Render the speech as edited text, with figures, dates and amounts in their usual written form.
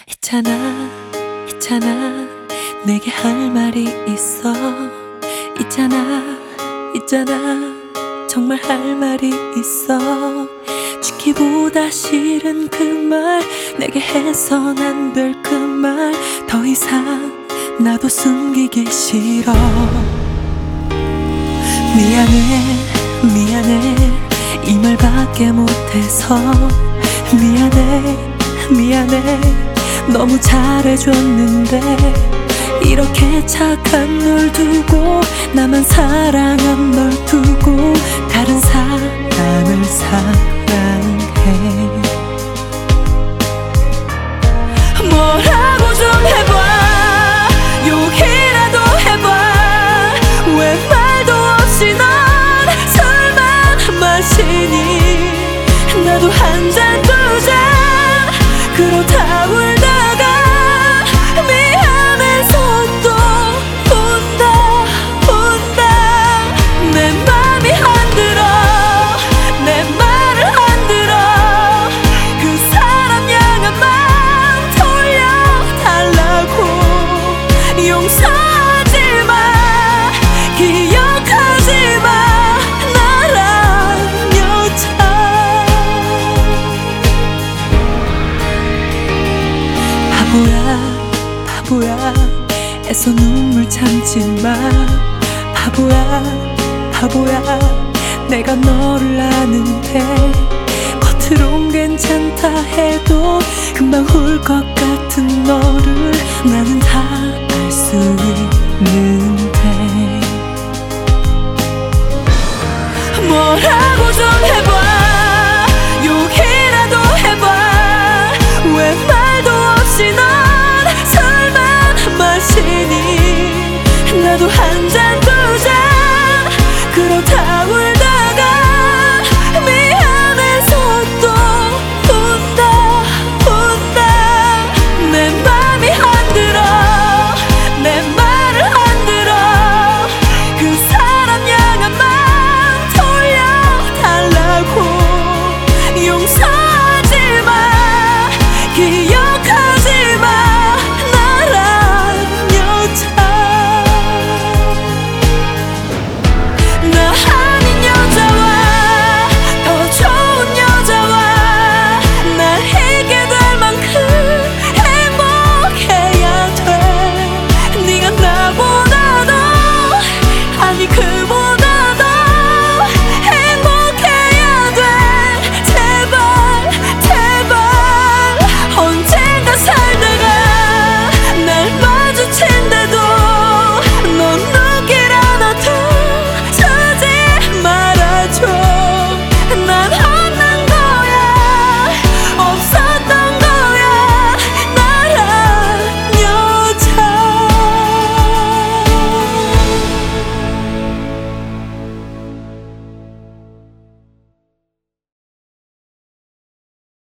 있잖아, 있잖아, 내게 할 말이 있어. 있잖아, 있잖아, 정말 할 말이 있어. 죽기보다 싫은 그 말, 내게 해선 안 될 그 말, 더 이상 나도 숨기기 싫어. 미안해, 미안해, 이 말밖에 못해서. 미안해, 미안해, 너무 잘해줬는데 이렇게 착한 널 두고, 나만 사랑한 널 두고 다른 사람을 사랑해. 뭐라고 좀 해봐, 욕이라도 해봐. 왜 말도 없이 넌 술만 마시니? 나도 한 잔 두 잔 그렇다 울다가 미안해서 또 운다 운다. 내 맘이 안 들어, 내 말을 안 들어. 그 사람 향한 마음 돌려달라고. 용서하지 마, 기억하지 마, 나란 여자. 바보야, 바보야, 애써 눈물 참지 마. 바보야, 바보야, 내가 너를 아는데 겉으론 괜찮다 해도 금방 울 것 같은 너를 나는 다 알 수 있는데. 뭐라고 좀 해봐, 욕이라도 해봐. 왜 말도 없이 넌 술만 마시니? 나도 한 잔